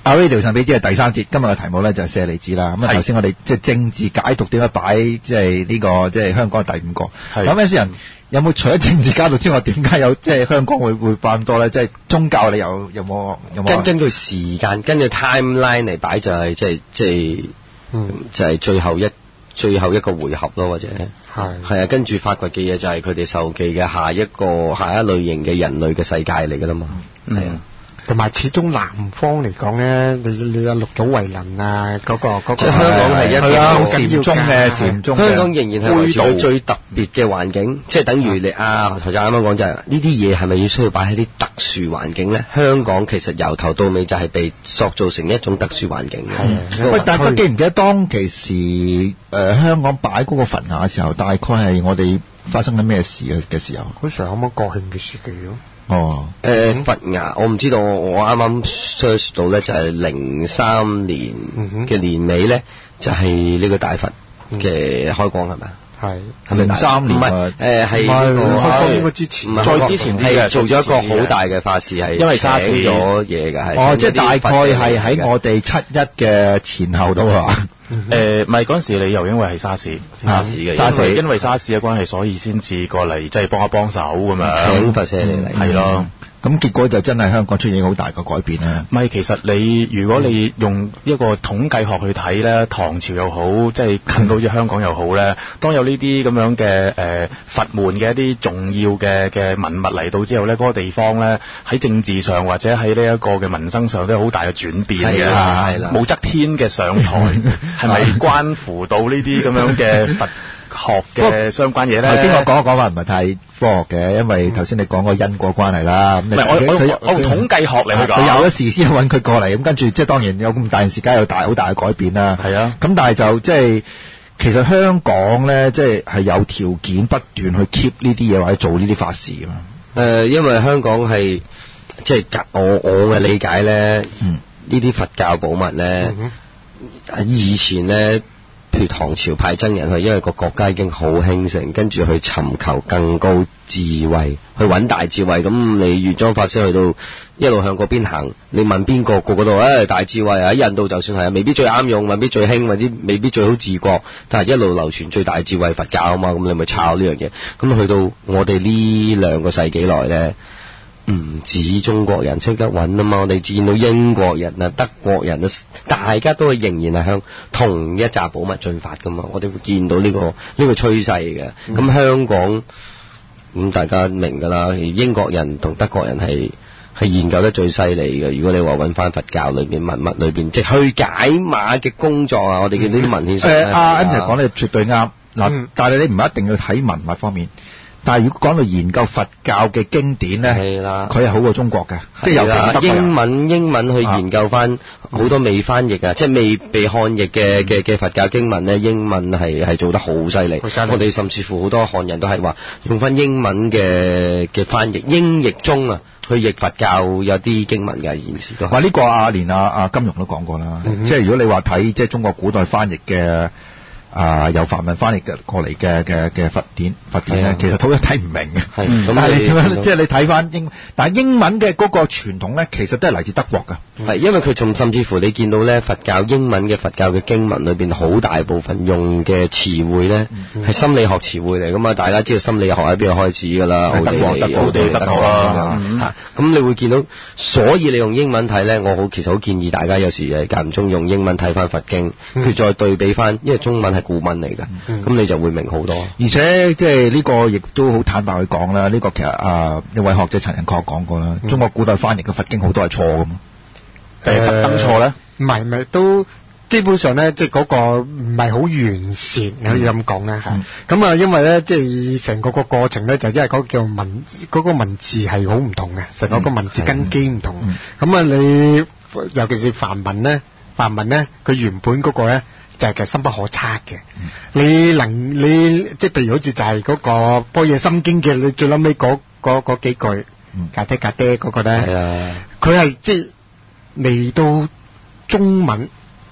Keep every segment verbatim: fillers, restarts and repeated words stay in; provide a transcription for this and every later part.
阿 Radio 上俾知係第三節，今日嘅題目咧就係舍利子啦。咁啊頭先我哋即係政治解讀點樣擺，即係呢個即係香港第五個。咁有啲人有冇除咗政治解讀之外，點解有即係香港會會擺咁多咧？即係宗教你有有冇有冇？ 跟根據時間，跟住 timeline 嚟擺就係即係即係，嗯，就係最後一最後一個回合咯，或者係係啊，跟住發掘嘅嘢就係佢哋受記嘅下一個下一類型嘅人類嘅世界嚟噶啦嘛，係啊。 同埋始終南方嚟講咧，你你有六祖慧能啊，嗰、那個嗰、那個， 即係香港係一個禪宗嘅禪宗， 香港仍然係維持最特別嘅環境，即係等於你啊頭先啱啱講就係呢啲嘢係咪要需要擺喺啲特殊環境咧？香港其實由頭到尾就係被塑造成一種特殊環境嘅。 喂、嗯，大家記唔記得當其時誒、呃、香港擺嗰個佛牙嘅時候，大概係我哋發生緊咩事嘅嘅時候？ 好似係啱啱國慶嘅時期咯。 哦， 誒、呃、佛牙我唔知道，我啱啱 search 到咧就係零三年嘅年尾咧，就係、是、呢個大佛嘅開光係咪？係係咪零三年？唔係誒係開光應該之前，再之前啲嘅做咗一個好大嘅法事，係因為沙士咗嘢嘅係。 哦，即係大概係喺我哋七一嘅前後度係嘛？ 誒，唔係嗰陣時你又因為係沙士， 沙士嘅， 沙士因為沙士嘅關係，所以先至過嚟即係幫一幫手咁樣。 請佛舍利嚟，係咯。 咁結果就真係香港出現好大嘅改變啦。 唔係，其實你如果你用一個統計學去睇咧，唐朝又好，即係近到似香港又好咧，當有呢啲咁樣嘅誒佛門嘅一啲重要嘅嘅文物嚟到之後咧，嗰、那個地方咧喺政治上或者喺呢一個嘅民生上都有好大嘅轉變嘅。係啦，武則天嘅上台係咪關乎到呢啲咁樣嘅佛學嘅相關嘢咧？頭先我講嘅講法唔係太科學嘅，因為頭先你講個因果關係啦。 唔係我我我用統計學嚟去講， 佢有一事先揾佢過嚟，咁跟住即係當然有咁大件事，梗係有大好大嘅改變啦。 係啊， 咁但係就即係其實香港咧，即係係有條件不斷去 keep 呢啲嘢或者做呢啲法事㗎嘛。 誒、呃，因為香港係即係我我嘅理解咧，呢、嗯、啲佛教寶物咧、嗯，以前咧。譬如唐朝派僧人去，因為個國家已經好興盛，跟住去尋求更高智慧，去揾大智慧。咁你玄奘法師去到一路向嗰邊行，你問邊個個嗰度，誒、哎、大智慧喺印度就算係啊，未必最啱用，未必最興，或者未必最好治國，但係一路流傳最大智慧佛教啊嘛，咁你咪抄呢樣嘢。咁去到我哋呢兩個世紀內咧。唔止中國人識得揾啊嘛，我哋見到英國人啊、德國人啊，大家都係仍然係向同一紮寶物進發噶嘛，我哋會見到呢、呢個呢、呢個趨勢嘅。咁、嗯、香港咁、嗯、大家明噶啦，英國人同德國人係係研究得最犀利嘅。如果你話揾翻佛教裏邊文物裏邊，即係去解碼嘅工作啊，我哋見到啲文獻上誒， 阿 Andy 講得絕對啱嗱、嗯，但係你唔一定要睇文物方面。但係如果講到研究佛教嘅經典咧，係啦，佢係好過中國嘅，即係尤其英文英文去研究翻好多未翻譯啊，即係未被漢譯嘅嘅嘅佛教經文咧，英文係係做得好犀利。我哋甚至乎好多漢人都係話用翻英文嘅嘅翻譯，英譯中啊去譯佛教有啲經文嘅現時都。 話呢個啊，連阿阿金庸都講過啦，嗯、即係如果你話睇即係中國古代翻譯嘅。啊、呃，由梵文翻譯嘅過嚟嘅嘅嘅佛典佛典咧，其實都睇唔明嘅。係、嗯，但係你點樣？即係你睇翻英，但係英文嘅嗰個傳統咧，其實都係嚟自德國㗎。 係、嗯，因為佢從甚至乎你見到咧，佛教英文嘅佛教嘅經文裏邊，好大部分用嘅詞彙咧，係、嗯、心理學詞彙嚟㗎嘛。大家知道心理學喺邊度開始㗎啦？奧地利、奧地利、德國啦。嚇，咁你會見到，所以你用英文睇咧，我好其實好建議大家有時誒間唔中用英文睇翻佛經，佢、嗯、再對比翻，因為中文係古文嚟嘅，咁、嗯、你就會明好多。 而且即係呢個亦都好坦白去講啦，呢、這個其實啊一位學者陳仁確講過啦、嗯，中國古代翻譯嘅佛經好多係錯㗎嘛，誒特登錯咧？ 唔係唔係都基本上咧，即係嗰個唔係好完善，可以咁講咧嚇。咁啊，因為咧即係成個個過程咧，就因為嗰個叫文嗰、那個文字係好唔同嘅，成個個文字根基唔同。咁、嗯、啊，你尤其是梵文咧，梵文咧，佢原本嗰個咧。就係、是、其實深不可測嘅、嗯，你能你即係譬如好似就係嗰個《般若心經》嘅，你最撚尾嗰嗰幾句，格爹格爹嗰個咧，佢係即係嚟到中文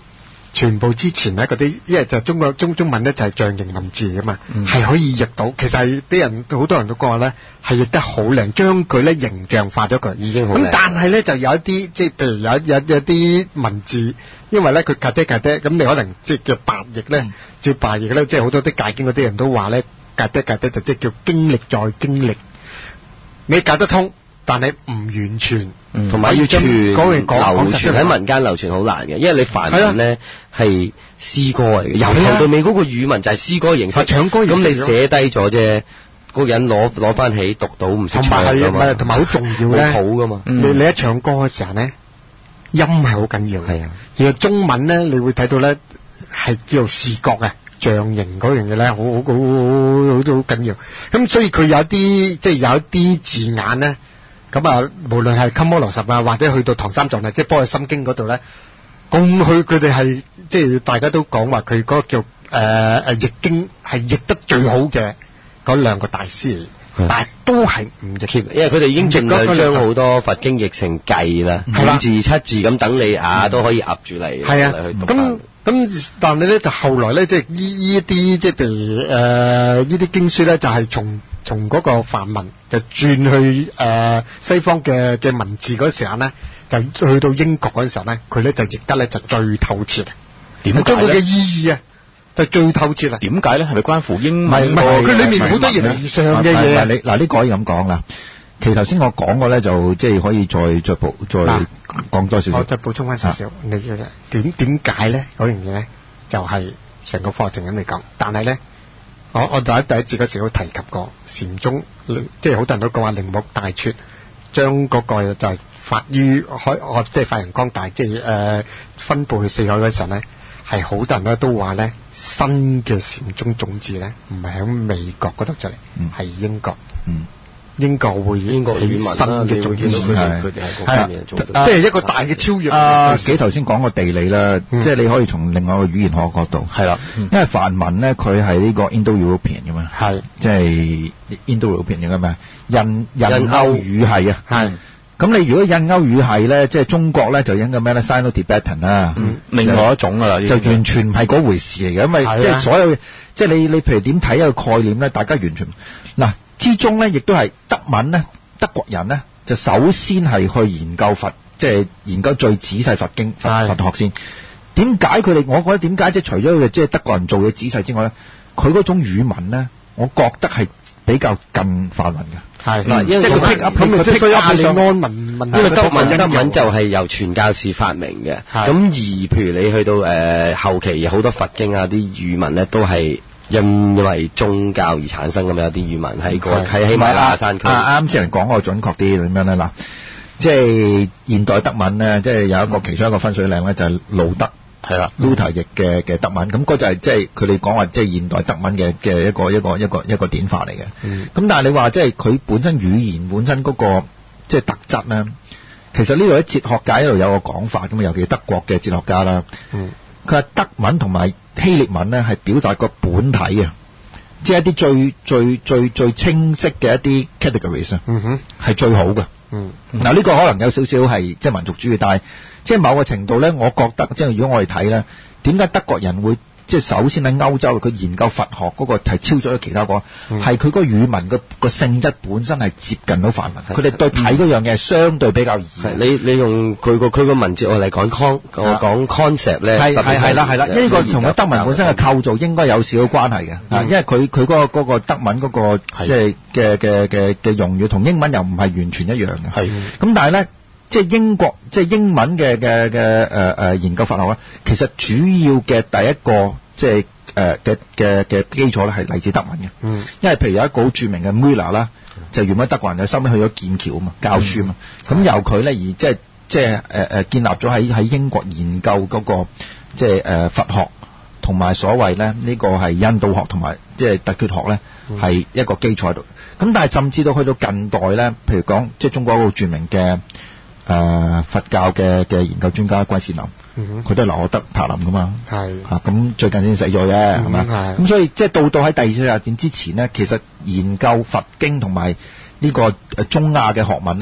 全部之前咧嗰啲，因為就中國中中文咧就係象形文字噶嘛，係、嗯、可以譯到。其實係啲人好多人都講話咧，係譯得好靚，將佢咧形象化咗佢，已經好靚。咁但係咧就有一啲即係譬如有有有啲文字，因為咧佢格爹格爹，咁你可能即係叫白譯咧，嗯、叫白譯咧，即係好多啲解經嗰啲人都話咧，格爹格爹就即係叫經歷再經歷，你解得通。但係唔完全， 同埋、嗯、要傳流傳喺民間流傳好難嘅，因為你梵文咧係詩歌嚟嘅，由頭到尾嗰個語文就係詩歌形式， 唱歌形式。 咁你寫低咗啫，嗰個人攞攞翻起讀到唔識唱㗎嘛， 同埋好重要咧， 好㗎嘛。 你你一唱歌嘅時候咧，音係好緊要。係啊，而係中文咧，你會睇到咧係叫做視覺嘅。象形嗰樣嘢咧，好好好好好好緊要。咁所以佢有啲即係有一啲字眼咧。咁啊，無論係《鳩摩羅什》啊，或者去到《唐三藏》啊，即係《般若心經》嗰度咧，咁佢佢哋係即係大家都講話佢嗰個叫誒誒譯經係譯得最好嘅嗰兩個大師，但係都係唔譯， 因為佢哋已經盡量將好多佛經譯成偈啦，五字七字咁等你啊都可以噏住嚟。 係啊，咁咁但係咧就後來咧即係呢呢啲即係譬如誒呢啲經書咧就係從。從嗰個梵文就轉去誒、呃、西方嘅嘅文字嗰時候咧，就去到英國嗰時候咧，佢咧就譯得咧就最透徹。點解咧？將佢嘅意義啊，就最透徹啦。 點解咧？係咪關乎英文？ 唔係，佢裏面好多形而上嘅嘢。 你嗱呢個可以咁講啦。其實頭先我講過咧，就即係可以再再補再講多少少。 我再補充翻少少。啊、你點點解咧？嗰樣嘢咧就係、是、成個課程咁嚟講，但係咧。我我第一第一節嗰時都提及過禪宗，即係好多人都講話鈴木大拙，將嗰個就係發於海，即係發揚光大，即係誒、呃、分佈去四海嗰陣咧，係好多人咧都話咧新嘅禪宗種子咧，唔係喺美國嗰度出嚟，係、嗯、英國。嗯英國會英國語文新嘅種子，係佢哋係嗰方面做到，即係一個大嘅超越。 啊，幾頭先講個地理啦，嗯、即係你可以從另外一個語言學角度，係啦，嗯、因為梵文咧佢係呢個 Indo-European 嘅嘛，係即係 Indo-European 嘅咩？印印歐語系啊，係。咁你如果印歐語系咧，即係中國咧就應該咩咧 Sino-Tibetan 啦，嗯，另外一種噶啦，就完全唔係嗰回事嚟嘅，因為即係所有即係你你譬如點睇一個概念咧，大家完全嗱。之中咧，亦都係德文咧，德國人咧就首先係去研究佛，即係研究最仔細佛經佛佛學先。點解佢哋？我覺得點解即係除咗佢哋即係德國人做嘢仔細之外咧，佢嗰種語文咧，我覺得係比較近梵文嘅。係嗱，因為佢 pick up 咁，即係亞利安文文， 因為德文德文就係由傳教士發明嘅。咁而譬如你去到誒、呃、後期，好多佛經啊啲語文咧都係。因為宗教而產生咁有啲語文喺個喺喜馬拉雅山區。 啱啱先人講個準確啲咁樣咧，嗱，即係現代德文咧，即係有一個其中一個分水嶺咧，就係路德係啦 Luther 譯嘅嘅德文，咁嗰就係即係佢哋講話即係現代德文嘅嘅一個一個一個一個典範嚟嘅。咁、嗯、但係你話即係佢本身語言本身嗰個即係特質咧，其實呢度喺哲學界呢度有個講法咁啊，尤其德國嘅哲學家啦。嗯佢話德文同埋希臘文咧係表達個本體啊，即係一啲最最最最清晰嘅一啲 categories 啊，嗯哼，係最好嘅。嗯，嗱呢個可能有少少係即係民族主義，但係即係某個程度咧，我覺得即係如果我哋睇咧，點解德國人會即係首先喺歐洲佢研究佛學嗰個係超咗其他個，係佢嗰個語文個個性質本身係接近到梵文，佢哋對睇嗰樣嘢係相對比較易。 你你用佢個佢個文字我嚟講 con 我講 concept 咧， 係係係啦係啦，呢個同個德文本身嘅構造應該有少少關係嘅，啊，因為佢佢嗰個嗰個德文嗰個即係嘅嘅嘅嘅用語同英文又唔係完全一樣嘅，係咁但係咧。即係英國，即係英文嘅嘅嘅誒誒研究佛學咧，其實主要嘅第一個即係誒嘅嘅嘅基礎咧係嚟自德文嘅。嗯，因為譬如有一個好著名嘅 Müller 啦，就原本德國人嘅，收尾去咗劍橋啊嘛，教書啊嘛。咁、嗯、由佢咧而即係即係誒誒建立咗喺喺英國研究嗰、那個即係誒佛學同埋所謂咧呢、這個係印度學同埋即係突厥學咧係一個基礎喺度。咁但係甚至到去到近代咧，譬如講即係中國嗰個著名嘅。誒、呃、佛教嘅嘅研究專家歸善林，佢、嗯、都係留學德柏林噶嘛，係嚇咁最近先死咗啫，係咪？咁所以即係到到喺第二次世界大戰之前咧，其實研究佛經同埋呢個誒中亞嘅學問咧，係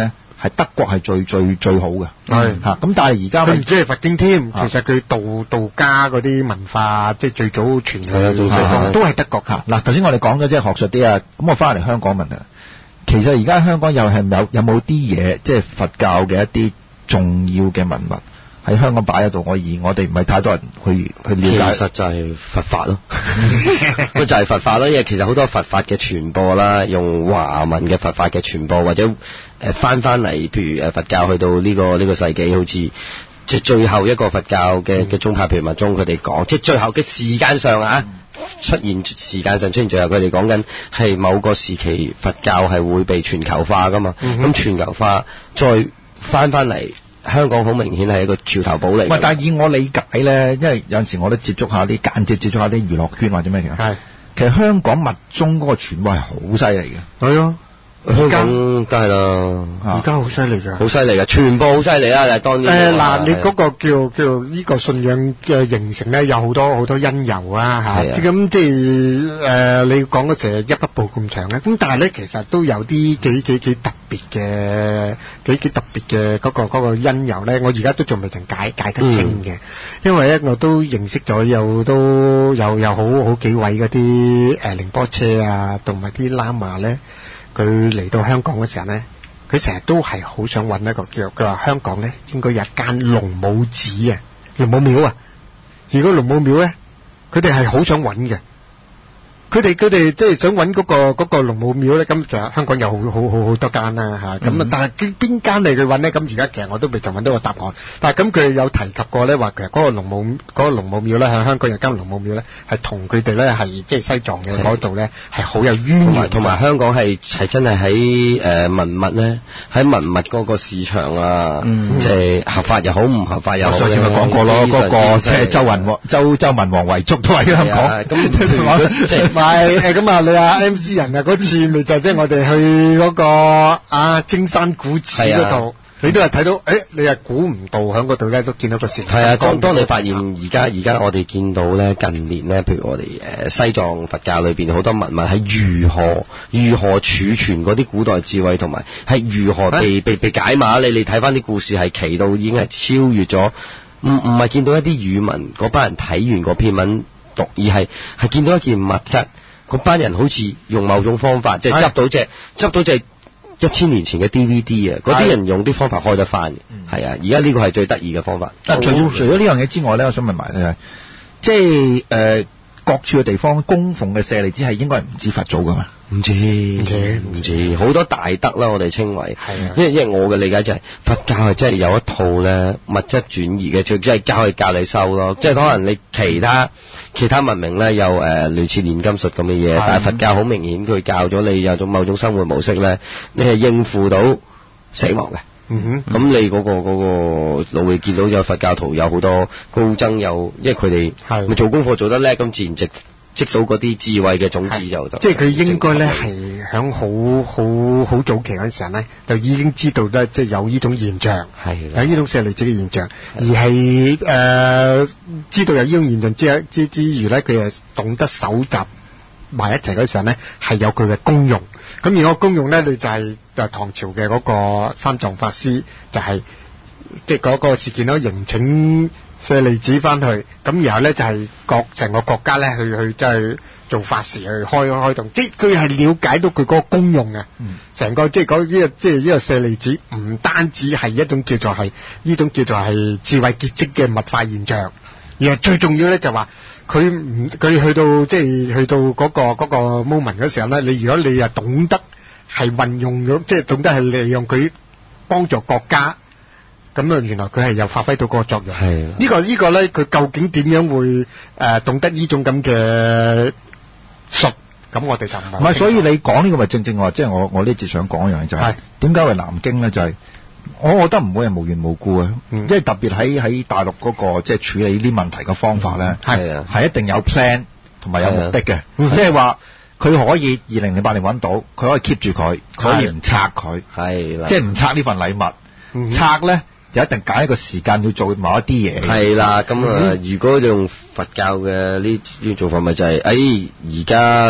係德國係最最最好嘅。 係嚇，咁但係而家佢唔知係佛經添，其實佢道道家嗰啲文化，即係最早傳去西方都係德國㗎。 嗱，頭先我哋講咗即係學術啲啊，咁我翻嚟香港問啊，其實而家香港又係有有冇啲嘢，即係佛教嘅一啲重要嘅文物喺香港擺喺度，我而我哋唔係太多人去去了解。 其實就係佛法咯，咪就係佛法咯，因為其實好多佛法嘅傳播啦，用華文嘅佛法嘅傳播，或者誒翻翻嚟，譬如誒佛教去到呢、這個呢、這個世紀，好似即係最後一個佛教嘅嘅宗派，譬如密宗，佢哋講，即係最後嘅時間上啊，出現時間上出現最後，佢哋講緊係某個時期佛教係會被全球化噶嘛，咁、嗯、全球化再翻翻嚟。香港好明顯係一個橋頭堡嚟。 唔但係以我理解咧，因為有陣時我都接觸下啲間接接觸下啲娛樂圈或者咩嘅。係，其實香港密宗嗰個傳播係好犀利嘅。係啊。 香港梗係啦， 而家好犀利㗎， 好犀利㗎，全部好犀利啦！但係當然誒嗱，你嗰個叫叫呢個信仰嘅形成咧，有好多好多因由啊嚇，咁即係誒你講嗰時一筆步咁長咧，咁但係咧其實都有啲幾幾幾特別嘅幾幾特別嘅嗰個嗰個因由咧，我而家都仲未曾解解得清嘅，因為咧我都認識咗有都有有好好幾位嗰啲誒寧波車啊，同埋啲喇嘛咧。佢嚟到香港嘅時候咧，佢成日都係好想揾一個叫佢話香港咧應該有一間龍母寺啊，龍母廟啊。如果龍母廟咧，佢哋係好想揾嘅。佢哋佢哋即係想揾嗰個嗰個龍母廟咧，咁其實香港有好好好好多間啦嚇，咁啊但係邊間嚟去揾咧？咁而家其實我都未就揾到個答案。但係咁佢有提及過咧，話其實嗰個龍母嗰個龍母廟咧喺香港有間龍母廟咧，係同佢哋咧係即係西藏嘅嗰度咧係好有淵源， 同埋香港係係真係喺誒文物咧，喺文物嗰個市場啊，即係合法又好唔合法又好。 上次咪講過咯，嗰個即係周文周周文王遺囑都喺香港。 咁即係。 唔係誒咁啊！你啊 M C 人啊嗰次咪就即係我哋去嗰個啊青山古寺嗰度，你都係睇到誒，你係估唔到喺嗰度咧都見到個石。 係啊，當當你發現而家而家我哋見到咧近年咧，譬如我哋誒西藏佛教裏邊好多文物係如何如何儲存嗰啲古代智慧，同埋係如何被被被解碼。你你睇翻啲故事係奇到已經係超越咗，唔唔係見到一啲語文嗰班人睇完嗰篇文。而係係見到一件物質，嗰班人好似用某種方法，即係執到隻執到隻一千年前嘅 D V D 啊！嗰啲人用啲方法開得翻嘅，係啊！而家呢個係最得意嘅方法。 啊，除除咗呢樣嘢之外咧，我想問埋咧，即係誒各處嘅地方供奉嘅舍利子係應該係唔止佛祖噶嘛？ 唔知唔知唔知，好多大德啦，我哋稱為係啊。因為因為我嘅理解就係、是、佛教係真係有一套咧物質轉移嘅，就即係教佢教你收咯。即係可能你其他其他文明咧有誒、呃、類似煉金術咁嘅嘢，但係佛教好明顯佢教咗你有種某種生活模式咧，你係應付到死亡嘅。嗯哼，咁你嗰、那個嗰、那個老會見到有佛教徒有好多高僧，有因為佢哋咪做功課做得叻，咁自然直。積到嗰啲智慧嘅種子就就， 即係佢應該咧係響好好好早期嗰陣時候咧，就已經知道咧，即係有呢種現象，係有呢種舍利子嘅現象，而係誒、呃、知道有呢種現象之之之餘咧，佢係懂得搜集埋一齊嗰時候咧，係有佢嘅功用。咁而個功用咧，你就係就唐朝嘅嗰個三藏法師，就係即係嗰個事件咯，迎請舍利子翻去，咁然後咧就係各成個國家咧去去即係做法事去開開動，即係佢係了解到佢嗰個功用啊。成、嗯、個即係嗰呢個即係呢個舍利子唔單止係一種叫做係呢種叫做係智慧結晶嘅物化現象，而係最重要咧就話佢唔佢去到即係去到嗰、嗰個嗰、嗰個 moment 嗰時候咧，你如果你又懂得係運用咗，即係懂得係利用佢幫助國家。咁啊，原來佢係有發揮到嗰個作用。係呢、呢個呢個咧，佢究竟點樣會誒、呃、懂得呢種咁嘅術？咁我哋就唔係。唔係，所以你講呢個咪正正話，即係我我呢節想講一樣嘢就係點解為南京咧？就係、是、我覺得唔會係無緣無故啊，因、嗯、為特別喺喺大陸嗰、嗰個即係處理呢啲問題嘅方法咧，係啊係一定有 plan 同埋有目的嘅，即係話佢可以二零零八年揾到，佢可以 keep 住佢，佢可以唔拆佢，係啦，即係唔拆呢份禮物，嗯、拆咧。就一定揀一個時間要做某一啲嘢。係啦，咁啊、嗯，如果用佛教嘅呢呢做法，咪就係、是，誒而家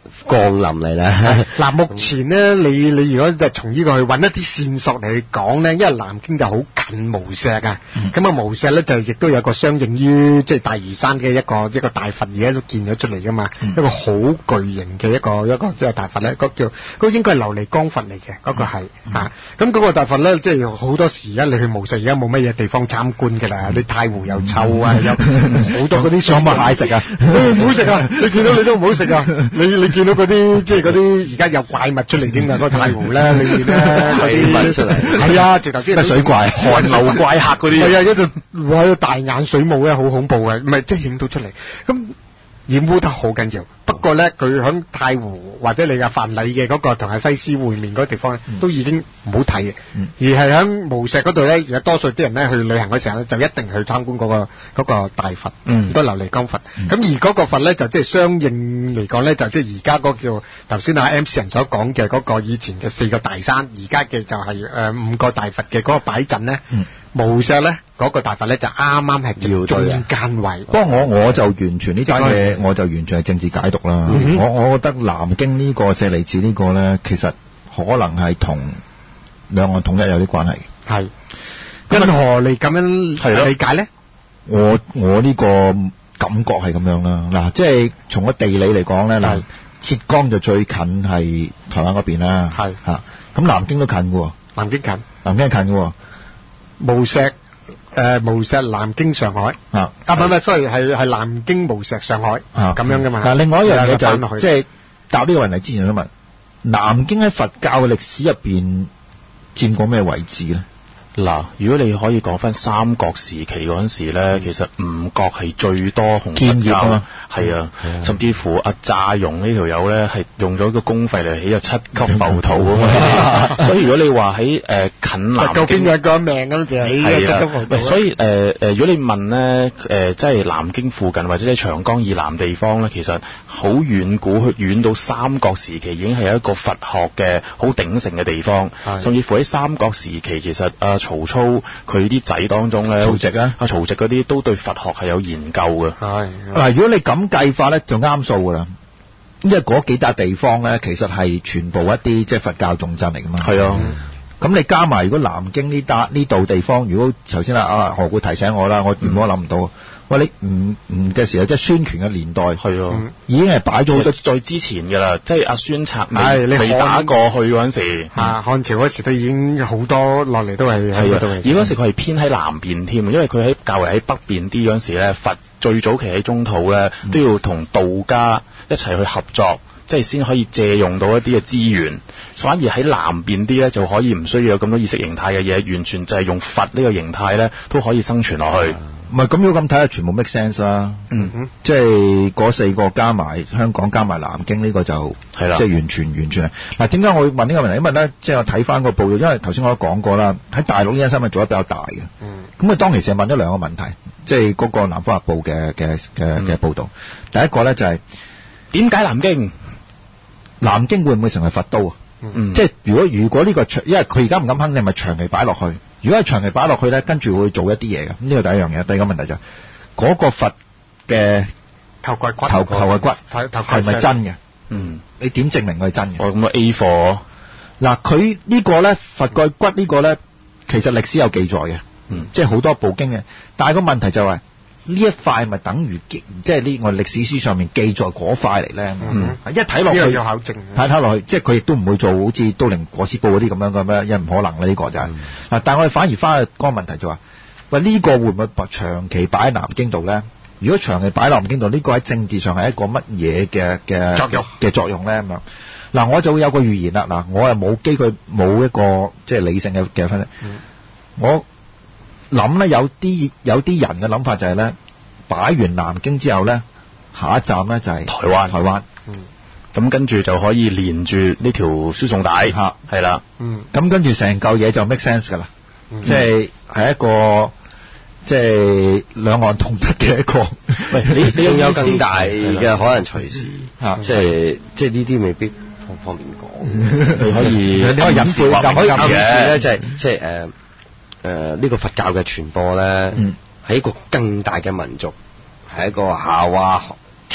降臨嚟啦。 嗱，目前咧，你你如果就從呢個去揾一啲線索嚟去講咧，因為南京就好近無錫啊，咁啊、嗯、無錫咧就亦都有個相應於即係大嶼山嘅一個一個大佛，而家都見咗出嚟噶嘛，嗯、一個好巨型嘅一個一個即係大佛咧，嗰、那個、叫嗰、那個應該係琉璃光佛嚟嘅，嗰、那個係嚇。咁嗰、嗯啊那個大佛咧，即係好多時咧，你去無錫而家冇乜嘢地方參觀㗎啦，啲太湖又臭啊，有好多嗰啲上乜蟹食啊，唔好食啊！你見到你都唔好食啊！你你見到嗰啲即係嗰啲而家有怪物出嚟添㗎，嗰個太湖咧，你見咧嗰啲出嚟，係啊，直頭即係水怪、寒流怪客嗰啲，係啊，一隻哇，一大眼水母咧，好恐怖嘅，唔係即係影到出嚟咁。染污得好緊要，不過咧佢響太湖或者你嘅范蠡嘅嗰個同阿西施會面嗰個地方咧，嗯、都已經唔好睇嘅，嗯、而係響無錫嗰度咧，而家多數啲人咧去旅行嘅時候咧，就一定去參觀嗰、嗰個嗰個大佛，嗯、個琉璃光佛。咁、嗯、而嗰個佛咧就即係相應嚟講咧，就即係而家嗰個叫頭先阿 M C 人所講嘅嗰個以前嘅四個大山，而家嘅就係、是、誒、呃、五個大佛嘅嗰個擺陣咧。嗯無錫咧嗰個大佛咧就啱啱係正中間位。不過我我就完全呢單嘢，我就完全係政治解讀啦。嗯、我我覺得南京呢個舍利子呢個咧，其實可能係同兩岸統一有啲關係。係，因何你咁樣理解咧？我我呢個感覺係咁樣啦。嗱，即係從個地理嚟講咧，嗱，浙江就最近係台灣嗰邊啦。係嚇，咁南京都近嘅喎。南京近，南京近嘅喎。無錫誒無錫南京上海啊，啊唔係唔係，sorry係係南京無錫上海啊咁樣噶嘛。但係另外一樣嘢就即係答呢個問題之前想問，南京喺佛教嘅歷史入邊佔過咩位置咧？ 嗱，如果你可以講翻三國時期嗰陣時咧，其實吳國係最多紅佛教啊，係啊，甚至乎阿乍用呢條友咧係用咗個公費嚟起咗七級浮屠咁啊，所以如果你話喺誒近南京，究竟有個命咁就起咗七級浮屠。所以誒誒，如果你問咧誒，即係南京附近或者喺長江以南地方咧，其實好遠古，遠到三國時期已經係一個佛學嘅好鼎盛嘅地方，甚至乎喺三國時期其實啊。曹操佢啲仔當中咧，曹植啊，阿曹植嗰啲都對佛學係有研究嘅。係嗱，如果你咁計法咧，就啱數噶啦。因為嗰幾笪地方咧，其實係全部一啲即係佛教重鎮嚟噶嘛。係啊，咁、嗯、你加埋如果南京呢笪呢度地方，如果頭先啊啊何故提醒我啦，我原本諗唔到。嗯喂，你唔唔嘅時候，即係孫權嘅年代，係啊，已經係擺咗好多再之前㗎啦，即係阿孫策未未打過去嗰陣時，啊，漢朝嗰時都已經好多落嚟都係喺嗰度。而嗰時佢係偏喺南邊添，因為佢喺較為喺北邊啲嗰陣時咧，佛最早期喺中土咧都要同道家一齊去合作，即係先可以借用到一啲嘅資源。反而喺南邊啲咧就可以唔需要有咁多意識形態嘅嘢，完全就係用佛呢個形態咧都可以生存落去。唔係咁，如果咁睇下，全部 make sense 啦。嗯哼，即係嗰四個加埋香港加埋南京呢個就係啦，即係完全完全係。嗱，點解我會問呢個問題？因為咧，即係我睇翻個報道，因為頭先我都講過啦，喺大陸呢間新聞做得比較大嘅。嗯。咁啊，當其時問咗兩個問題，即係嗰個南方日報嘅嘅嘅嘅報導。第一個咧就係點解南京？南京會唔會成為佛都啊？嗯。即係如果如果呢個長，因為佢而家唔敢肯定，係咪長期擺落去？如果係長期擺落去咧，跟住會做一啲嘢嘅，咁呢個第一樣嘢。第二個問題就係、是、嗰、那個佛嘅頭蓋骨，頭頭蓋骨係咪真嘅？嗯，你點證明佢係真嘅？哦，咁啊 A 貨嗱，佢呢個咧佛蓋骨呢個咧，其實歷史有記載嘅，嗯，即係好多部經嘅。但係個問題就係、是、呢一塊咪等於即係呢我歷史書上面記載嗰塊嚟咧？嗯，一睇落去有考證，睇睇落去，即係佢亦都唔會做好似都靈裹屍布嗰啲咁樣嘅咩？因為唔可能啦，呢、這個就係、是、嗱。嗯、但係我哋反而翻去嗰個問題就話、是，喂呢、這個會唔會長期擺喺南京度咧？如果長期擺喺南京度，呢、這個喺政治上係一個乜嘢嘅嘅作用嘅作用咧？咁樣嗱，我就會有個預言啦。嗱，我又冇基據冇一個即係理性嘅嘅分析。嗯、我諗咧有啲有啲人嘅諗法就係咧，擺完南京之後咧，下一站咧就係台灣。台灣，嗯，咁跟住就可以連住呢條輸送帶，嚇係啦，嗯，咁跟住成嚿嘢就 make sense 噶啦，嗯、即係係一個即係兩岸統一嘅一個。喂，你你仲有更大嘅可能隨時嚇，即係即係呢啲未必方方面講，你可以你可以隱晦，又可以暗示咧，即係即係誒。誒，呢、呃、個佛教嘅傳播咧，係、嗯、一個更大嘅民族，係一個夏娃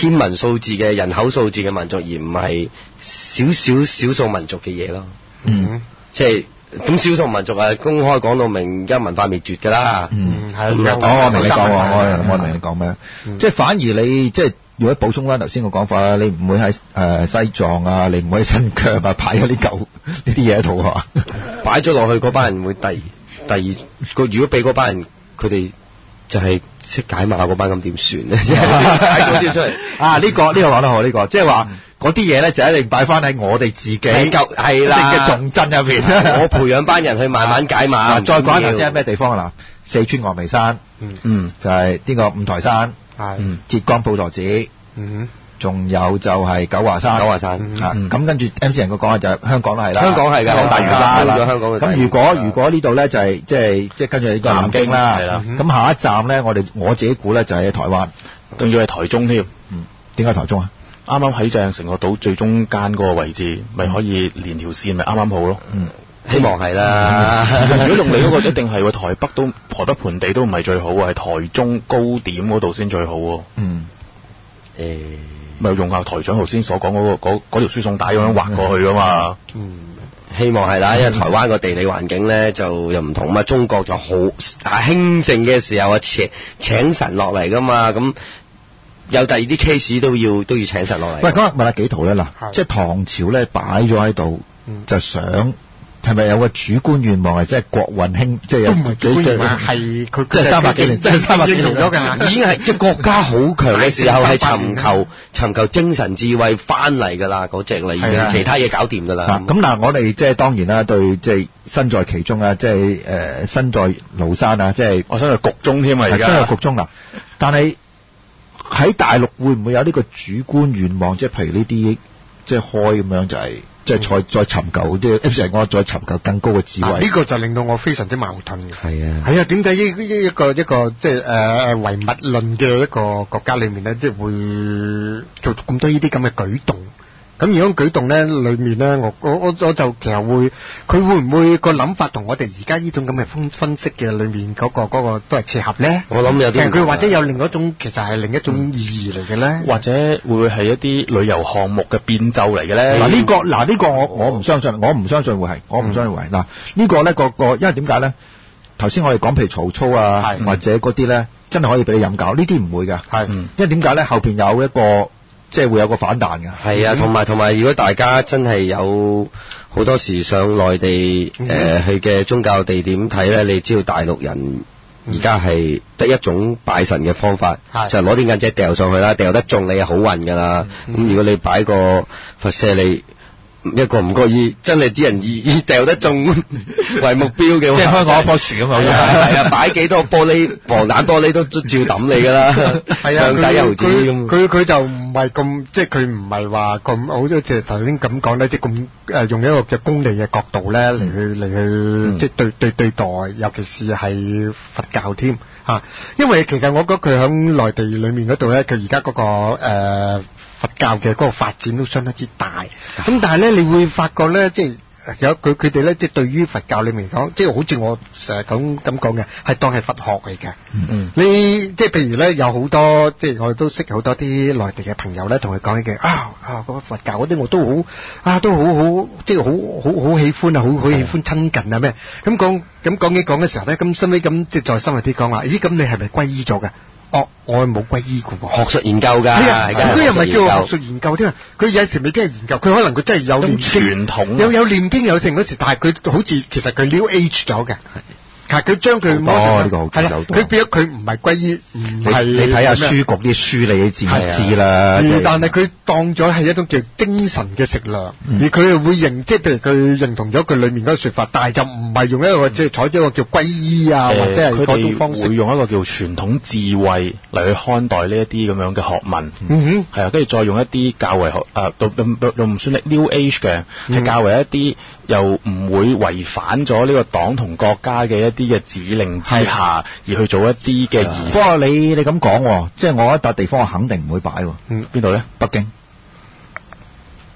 天文數字嘅人口數字嘅民族，而唔係少少少數民族嘅嘢咯。 嗯， 即係咁少數民族啊，公開講到明而家文化滅絕㗎啦。 嗯， 係咁我明你講喎，我我明你講咩？即係反而你即係如果補充翻頭先個講法啦，你唔會喺誒西藏啊，你唔會喺新疆啊擺咗啲舊呢啲嘢喺度啊， 擺咗落去嗰班人會第第二個，如果俾嗰班人佢哋就係識解碼嗰班，咁點算咧？解嗰啲出嚟啊！呢個呢個講得好，呢個即係話嗰啲嘢咧就一定擺翻喺我哋自己係夠係啦嘅重鎮入邊。 我培養班人去慢慢解碼。 嗱，再講一頭先係咩地方啊？嗱，四川峨眉山， 嗯嗯，就係呢個五台山， 係嗯，浙江普陀寺， 嗯仲有就係九華山， 九華山啊，咁跟住 M C 人個講嘅就係香港都係啦， 香港係㗎， 香港大嶼山啦， 香港嘅。 咁如果如果呢度咧就係即係即係跟住呢個南京啦， 係啦， 咁下一站咧我哋我自己估咧就係喺台灣， 仲要係台中添。 嗯，點解台中啊？ 啱啱喺正成個島最中間嗰個位置，咪可以連條線咪啱啱好咯。 嗯， 希望係啦。 如果用你嗰個一定係喎，台北都台北盆地都唔係最好喎，係台中高點嗰度先最好喎。 嗯， 誒， 咪用下台長頭先所講嗰個嗰嗰條輸送帶咁樣劃過去噶嘛。 嗯，希望係啦，因為台灣個地理環境咧就又唔同嘛，中國就好啊興盛嘅時候啊請請神落嚟噶嘛，咁有第二啲 case 都要都要請神落嚟。 喂，講下問下幾圖咧嗱，即係唐朝咧擺咗喺度，就想。係咪有個主觀願望係即係國運興，即係有都唔係主觀願望，係佢即係三百幾年，即係三百幾年咗㗎， 已經係即係國家好強嘅時候，係尋求尋求精神智慧翻嚟㗎啦，嗰隻啦已經，其他嘢搞掂㗎啦。 咁嗱，我哋即係當然啦，對即係身在其中啊，即係誒身在廬山啊，即係我身在局中添啊，而家身在局中啦。但係喺大陸會唔會有呢個主觀願望？即係譬如呢啲即係開咁樣就係。即係再再尋求啲 M 成我再尋求更高嘅智慧，呢、 啊這個就令到我非常之矛盾嘅。 係啊， 係啊，點解呢一個一個即係誒誒唯物論嘅一個國家裏面咧，即係會做咁多呢啲咁嘅舉動？咁如果舉動咧裏面咧，我我我我就其實會，佢會唔會個諗法同我哋而家呢種咁嘅分分析嘅裏面嗰、嗰個嗰、嗰個都係切合咧？ 我諗有啲， 佢或者有另一種，其實係另一種意義嚟嘅咧， 或者會唔會係一啲旅遊項目嘅變奏嚟嘅咧？ 嗱呢、呢個嗱呢、呢個我我唔相信，我唔相信會係，我唔相信會係。嗱、嗯、呢個咧個個，因為點解咧？頭先我哋講譬如曹操啊，或者嗰啲咧，真係可以俾你飲教，呢啲唔會㗎。係，因為點解咧？後邊有一個。即係會有個反彈㗎。 係啊，同埋同埋，如果大家真係有好多時上內地誒、嗯呃、去嘅宗教地點睇咧，你知道大陸人而家係得一種拜神嘅方法，嗯、就係攞啲銀紙掉上去啦，掉得中你係好運㗎啦。咁、嗯、如果你擺個佛舍利。一個唔覺意，真係啲人以以掉得中為目標嘅， 即係香港一樖樹咁樣， 係啊，擺幾多玻璃防彈玻璃都照抌你㗎啦， 係啊，佢佢佢佢就唔係咁，即係佢唔係話咁好似即係頭先咁講咧，即係咁誒用一個嘅功利嘅角度咧嚟去嚟去、嗯、即係對對對待，尤其是係佛教添嚇，因為其實我覺得佢喺內地裡面嗰度咧，佢而家嗰個、呃佛教嘅嗰個發展都相當之大，咁但係咧，你會發覺咧，即係有佢佢哋咧，即係對於佛教裏面嚟講，即係好似我成日咁咁講嘅，係當係佛學嚟嘅。嗯，你即係譬如咧，有好多即係我哋都識好多啲內地嘅朋友咧，同佢講一句啊啊嗰個佛教嗰啲我都好啊都好好即係好好好喜歡啊，好好喜歡親近啊咩？咁講咁講起講嘅時候咧，咁收尾咁即係再深入啲講話，咦咁你係咪皈依咗嘅？哦，我冇皈依嘅喎， 學術研究㗎， 係啊，佢又唔係叫學術研究添啊，佢有時未必係研究，佢可能佢真係有念經， 傳統有有念經有成嗰時，但係佢好似其實佢 New Age 咗嘅。係佢將佢多呢個好係啦，佢變咗佢唔係歸依，唔係你睇下書局啲書，你都知唔知啦？ 但係佢當咗係一種叫精神嘅食糧，而佢會認，即係譬如佢認同咗佢裡面嗰個説法，但係就唔係用一個即係採咗一個叫歸依啊，或者係嗰種方式。 會用一個叫傳統智慧嚟去看待呢一啲咁樣嘅學問。 嗯哼， 係啊，跟住再用一啲較為學啊，又唔算係 New Age 嘅，係較為一啲又唔會違反咗呢個黨同國家嘅一啲嘅指令之下，而去做一啲嘅儀式。 不過你你咁講，即係我一笪地方我肯定唔會擺喎。 嗯，邊度咧？ 北京。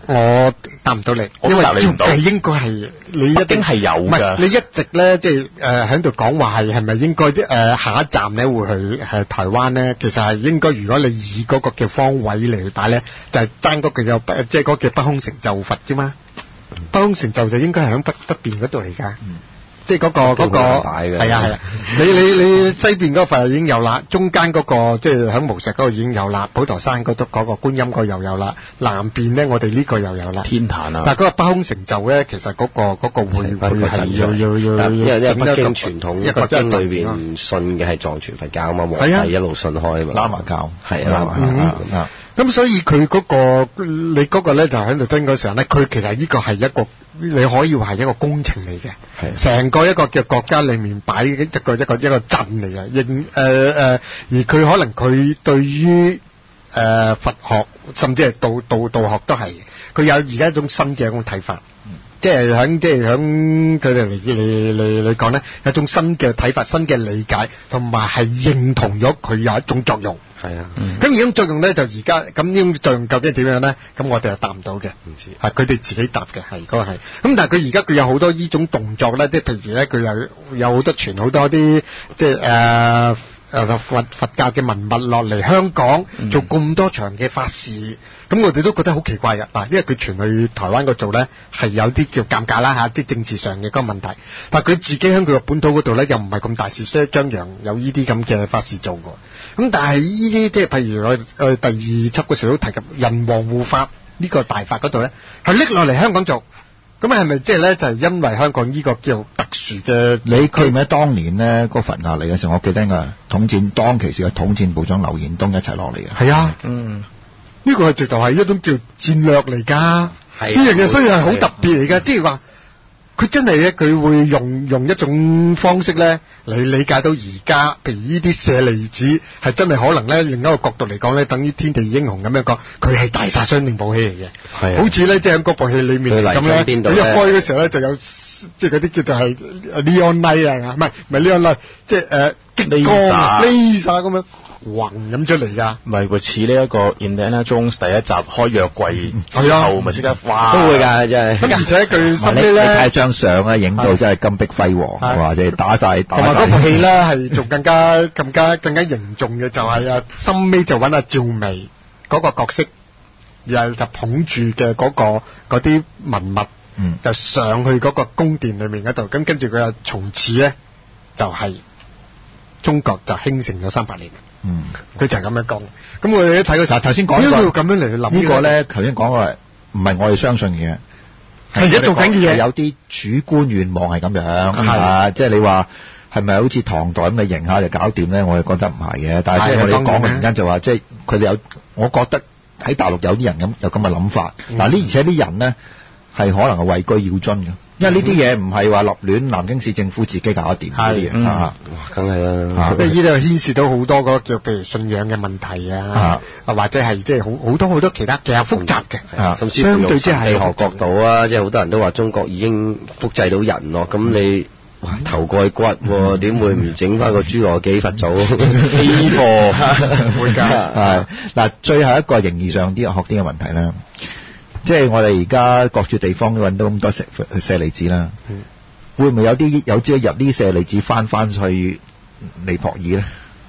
我答唔到你， 我都答你唔到。 因為照計應該係你一定係有㗎， 唔係你一直咧即係誒喺度講話係係咪應該啲誒下一站咧會去係台灣咧？其實係應該，如果你以嗰個叫方位嚟去打咧，就係爭嗰個有即係嗰個叫北空成就佛啫嘛。北空成就就應該係喺北北邊嗰度嚟㗎。嗯即係嗰、那個嗰、那個係啊係啊，你你你西邊嗰個佛已經有啦，中間嗰、那個即係喺無錫嗰度已經有啦，普陀山嗰度嗰個觀音嗰又有啦，南邊咧我哋呢個又有啦。 天壇啊！ 但係嗰個北空成就咧，其實嗰、那個嗰、那個會會係要要要， 因為因為北京傳統一個北京裏邊信嘅係藏傳佛教啊嘛，皇帝一路信開啊嘛。 喇嘛教係啊，喇嘛教啊。 咁所以佢嗰、那個你嗰個咧就喺度聽嗰時候咧，佢其實呢個係一個你可以話係一個工程嚟嘅，成個一個嘅國家裏面擺一個一個一個一個陣嚟嘅，應誒誒，而佢可能佢對於誒、呃、佛學甚至係道道道學都係，佢有而家一種新嘅一種睇法。即係響即係響佢哋嚟嚟嚟嚟講咧，有一種新嘅睇法、新嘅理解，同埋係認同咗佢有一種作用。 係啊， 咁呢種作用咧就而家咁呢種作用究竟點樣咧？咁我哋係答唔到嘅，唔知係佢哋自己答嘅，係嗰個係。咁但係佢而家佢有好多呢種動作咧，即係譬如咧，佢有有好多傳好多啲即係誒誒佛佛教嘅文物落嚟香港做咁多場嘅法事，咁、嗯、我哋都覺得好奇怪嘅嗱，因為佢傳去台灣嗰度做咧係有啲叫尷尬啦嚇，即係政治上嘅嗰個問題。但係佢自己喺佢嘅本土嗰度咧又唔係咁大肆張揚有呢啲咁嘅法事做喎。咁但係呢啲即係譬如我誒第二輯嗰時都提及人王護法呢個大法嗰度咧，係拎落嚟香港做，咁係咪即係咧就係、是、因為香港呢個叫特殊嘅？ 你記唔記得當年咧嗰個佛牙嚟嘅時候，我記得啊，統戰當其時嘅統戰部長劉延東一齊落嚟嘅。 係啊， 嗯， 呢個係直頭係一種叫戰略嚟㗎，呢樣嘢所以係好特別嚟㗎，即係話。佢真係咧，佢會用用一種方式咧嚟理解到而家，譬如呢啲舍利子係真係可能咧，另一個角度嚟講咧，等於天地英雄咁樣講，佢係大殺傷力武器嚟嘅。係、啊，好似咧即係喺嗰部戲裏面咁咧，佢一開嘅時候咧就有即係嗰啲叫做係 Neon Light 啊，唔係唔係 Neon Light，即係誒激光 laser 咁樣。橫咁出嚟㗎， 咪會似呢一個 Indiana Jones 第一集開藥櫃之後，咪即刻哇都會㗎，真係。 咁而且佢心尾咧， 你睇張相咧，影到真係金碧輝煌，或者打晒打晒。 同埋嗰部戲咧係仲更加更加更加凝重嘅，就係啊，心尾就揾阿趙薇嗰個角色，又就捧住嘅嗰個嗰啲文物，嗯，就上去嗰個宮殿裏面嗰度，咁跟住佢又從此咧就係、是、中國就興盛咗三百年。嗯，佢就係咁樣講。咁我哋一睇嗰時候，頭先講過咁樣嚟去諗呢個咧，頭先講過唔係我哋相信嘅嘢， 係而家做緊嘅嘢， 有啲主觀願望係咁樣，係啊，即係你話係咪好似唐代咁嘅贏下就搞掂咧？我哋覺得唔係嘅，但係即係我哋講嘅原因就話，即係佢哋有，我覺得喺大陸有啲人咁有咁嘅諗法。嗱、嗯，呢而且啲人咧係可能係位居要津嘅。因為呢啲嘢唔係話立亂南京市政府自己搞得掂呢啲嘢啊， 梗係啦。 即係呢度牽涉到好多嗰叫譬如信仰嘅問題啊，啊或者係即係好好多好多其他其實複雜嘅、嗯，甚至乎從地學角度啊，即係好多人都話中國已經複製到人咯。咁你哇頭蓋骨喎，點、嗯、會唔整翻個侏羅紀佛祖？呢個會㗎。係嗱，最後一個形而上啲學啲嘅問題咧。即係我哋而家各處地方都揾到咁多舍舍利子啦、嗯，會唔會有啲有朝一日啲舍利子翻翻去尼泊爾咧？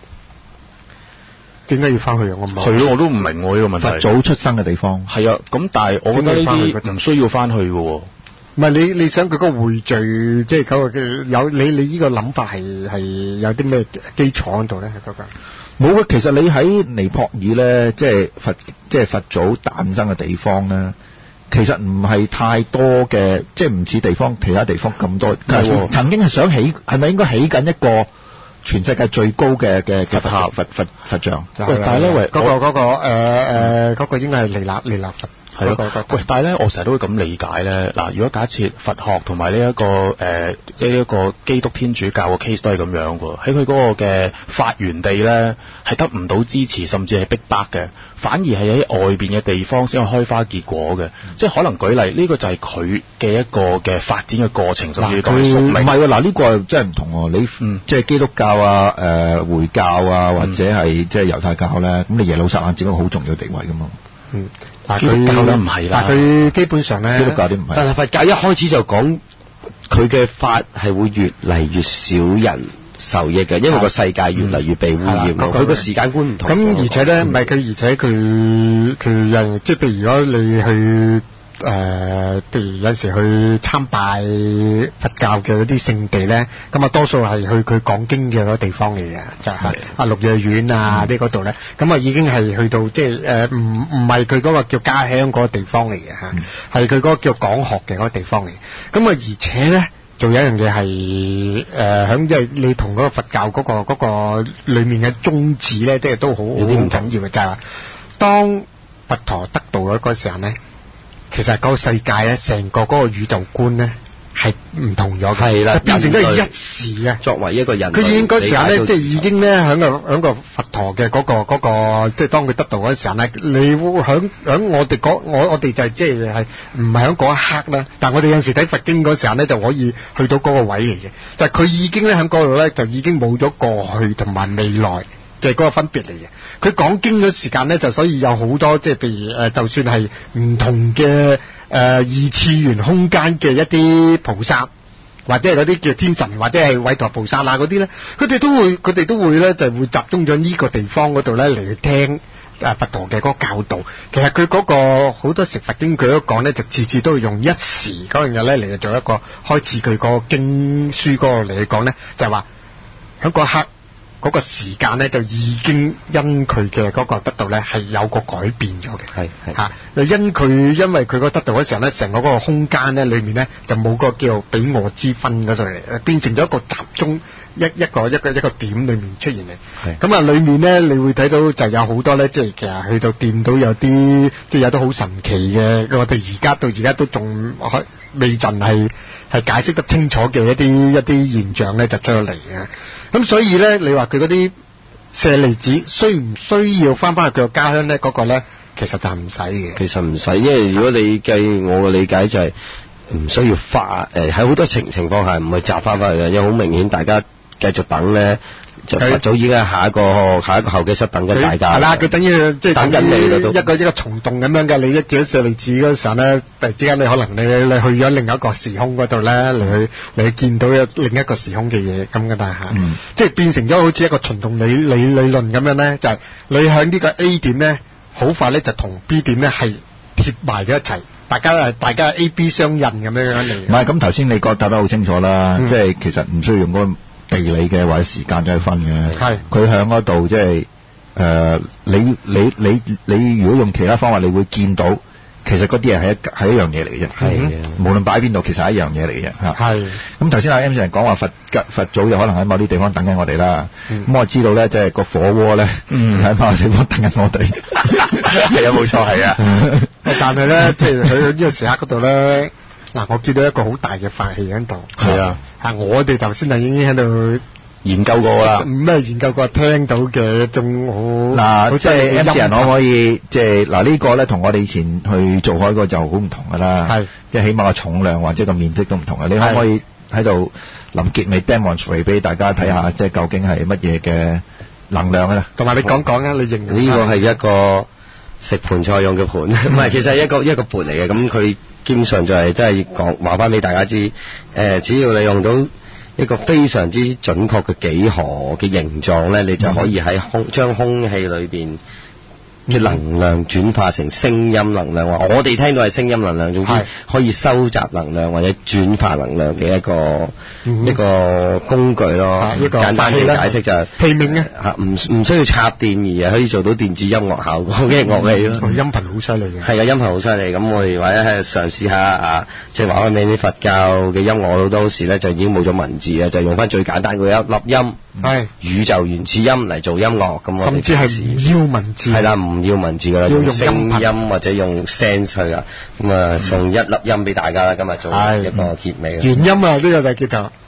點解要翻去啊？我唔係咯，我都唔明喎呢個問題。 佛祖出生嘅地方係啊，咁但係我覺得呢啲唔需要翻去嘅喎。唔係你你想佢個匯聚，即係嗰個有你你呢個諗法係係有啲咩基礎喺度咧？係嗰個。 冇嘅，其實你喺尼泊爾咧，即係佛，即係佛祖誕生嘅地方咧，其實唔係太多嘅，即係唔似地方其他地方咁多。曾經係想起，係咪應該起緊一個全世界最高嘅嘅佛塔佛佛佛像？ 但係咧，嗰、嗰個嗰、嗰個誒誒嗰個應該係彌勒彌勒佛。 係咯，喂！但係咧，我成日都會咁理解咧。嗱，如果假設佛學同埋呢一個誒呢一個基督天主教嘅 case 都係咁樣喎，喺佢嗰個嘅發源地咧係得唔到支持，甚至係逼迫嘅，反而係喺外邊嘅地方先有開花結果嘅、嗯。即係可能舉例，呢、呢個就係佢嘅一個嘅發展嘅過程，甚至講係宿命。唔係喎，嗱呢個真係唔同喎。你、嗯、即係基督教啊、誒、呃、回教啊，或者係即係猶太教咧，咁、嗯、你耶路撒冷佔一個好重要地位噶嘛。 嗯， 嗱， 基督教都唔係啦， 但佢基本上咧， 基督教啲唔係。 但係佛教一開始就講佢嘅法係會越嚟越少人受益嘅，因為個世界越嚟越被污染，佢個時間觀唔同。 咁而且咧，唔係佢，而且佢佢有即係譬如如果你去。誒、呃，譬如有陣時去參拜佛教嘅嗰啲聖地咧，咁啊多數係去佢講經嘅嗰個地方嚟嘅，就係啊鹿野苑啊啲嗰度咧，咁啊已經係去到即係誒唔唔係佢嗰個叫家鄉嗰個地方嚟嘅嚇，係佢嗰個叫講學嘅嗰個地方嚟。咁啊而且咧，仲有一樣嘢係誒響即係你同嗰個佛教嗰、嗰個嗰、嗰個裡面嘅宗旨咧，即係都好好緊要嘅，就係話當佛陀得道嗰個時候咧。其實嗰個世界咧，成個嗰個宇宙觀咧係唔同咗嘅，係啦，變成咗係一時嘅。作為一個人，佢已經嗰時候咧，即係已經咧喺個喺個佛陀嘅嗰、嗰個嗰、嗰個，即係當佢得道嗰時候咧，你會喺喺我哋嗰我我哋就係即係係唔係喺嗰一刻啦？但係我哋有陣時睇佛經嗰時候咧，就可以去到嗰個位嚟嘅，就係、係、佢已經咧喺嗰度咧，就已經冇咗過去同埋未來嘅嗰個分別嚟嘅。佢講經嘅時間咧，就所以有好多即係譬如誒，就算係唔同嘅誒、呃、二次元空間嘅一啲菩薩，或者係嗰啲叫天神，或者係韋陀菩薩啊嗰啲咧，佢哋都會佢哋都會咧就會集中咗呢個地方嗰度咧嚟去聽誒佛陀嘅嗰個教導。其實佢嗰個好多時佛經佢都講咧，就次次都會用一時嗰樣嘢咧嚟做一個開始佢個經書嗰個嚟去講咧，就係話喺嗰刻。嗰個時間咧就已經因佢嘅嗰個得道咧係有個改變咗嘅，係係嚇。因佢因為佢個得道嗰時候咧，成個嗰個空間咧裏面咧就冇個叫彼我之分嗰度嚟，變成咗一個集中一一個一個一個點裏面出現嚟。咁啊，裏面咧你會睇到就有好多咧，即係其實去到掂到有啲即係有啲好神奇嘅，我哋而家到而家都仲未盡係係解釋得清楚嘅一啲一啲現象咧就出咗嚟嘅。咁所以咧，你話佢嗰啲舍利子需唔需要翻返去佢個家鄉咧？嗰、嗰個咧其實就唔使嘅。其實唔使，因為如果你計我嘅理解就係唔需要花誒，喺好多情情況下唔係集翻返去嘅，因為好明顯大家繼續等咧。就佛祖已經係下一個下一個候機室等緊大家。係啦，佢等於即係等緊你啦，都一個一個蟲洞咁樣嘅。你一見到舍利子嗰時候咧，突然之間你可能你你去咗另一個時空嗰度咧，嚟去嚟去見到有另一個時空嘅嘢咁嘅大廈，嗯、即係變成咗好似一個蟲洞理理理論咁樣咧，就係、是、你喺呢個 A 點咧，好快咧就同 B 點咧係貼埋咗一齊。大家係大家 A B 相印咁樣樣嚟。唔係咁頭先你覺得得好清楚啦，嗯、即係其實唔需要用嗰個地理嘅或者時間去分嘅。係佢喺嗰度即係誒，你你你你如果用其他方法，你會見到其實嗰啲嘢係一係一樣嘢嚟嘅啫。係嘅，無論擺邊度，其實係一樣嘢嚟嘅嚇。係咁頭先阿 M 先生講話佛佛祖有可能喺某啲地方等緊我哋啦。咁、嗯、我知道咧，即係個火鍋咧喺某個地方等緊我哋。係啊，冇錯係啊。但係咧，即係佢呢個時刻嗰度咧，嗱，我見到一個好大嘅法器喺度。係啊，啊，我哋頭先就已經喺度研究過啦。咩研究過？聽到嘅仲好。嗱，即係 M 人可唔可以即係嗱呢個咧，同我哋以前去做開個就好唔同噶啦。係，即係起碼個重量或者個面積都唔同嘅。你可唔可以喺度臨結尾 demonstrate 俾大家睇下，即係究竟係乜嘢嘅能量咧？同埋你講講啊，你認為呢個係一個食盤菜用嘅盤，唔係，其實係一個一個盤嚟嘅。咁佢基本上就係真係講話翻俾大家知，誒、呃，只要你用到一個非常之準確嘅幾何嘅形狀咧，你就可以喺空將空氣裏邊嘅能量轉化成聲音能量。話我哋聽到係聲音能量，總之可以收集能量或者轉化能量嘅一個、嗯、一個工具咯。一個簡單嘅解釋就係器皿咧嚇，唔唔需要插電而係可以做到電子音樂效果嘅樂器咯。音頻好犀利嘅。係啊，音頻好犀利。咁我哋或者係嘗試下啊，即係話翻俾啲佛教嘅音樂好多時咧，就已經冇咗文字啊，就用翻最簡單嘅一粒音，係宇宙原始音嚟做音樂。咁甚至係唔要文字。係啦，唔要文字噶啦，用聲音或者用 sense 去啊。咁啊，送一粒音俾大家啦，今日做一個結尾。原音啊，呢個就叫做。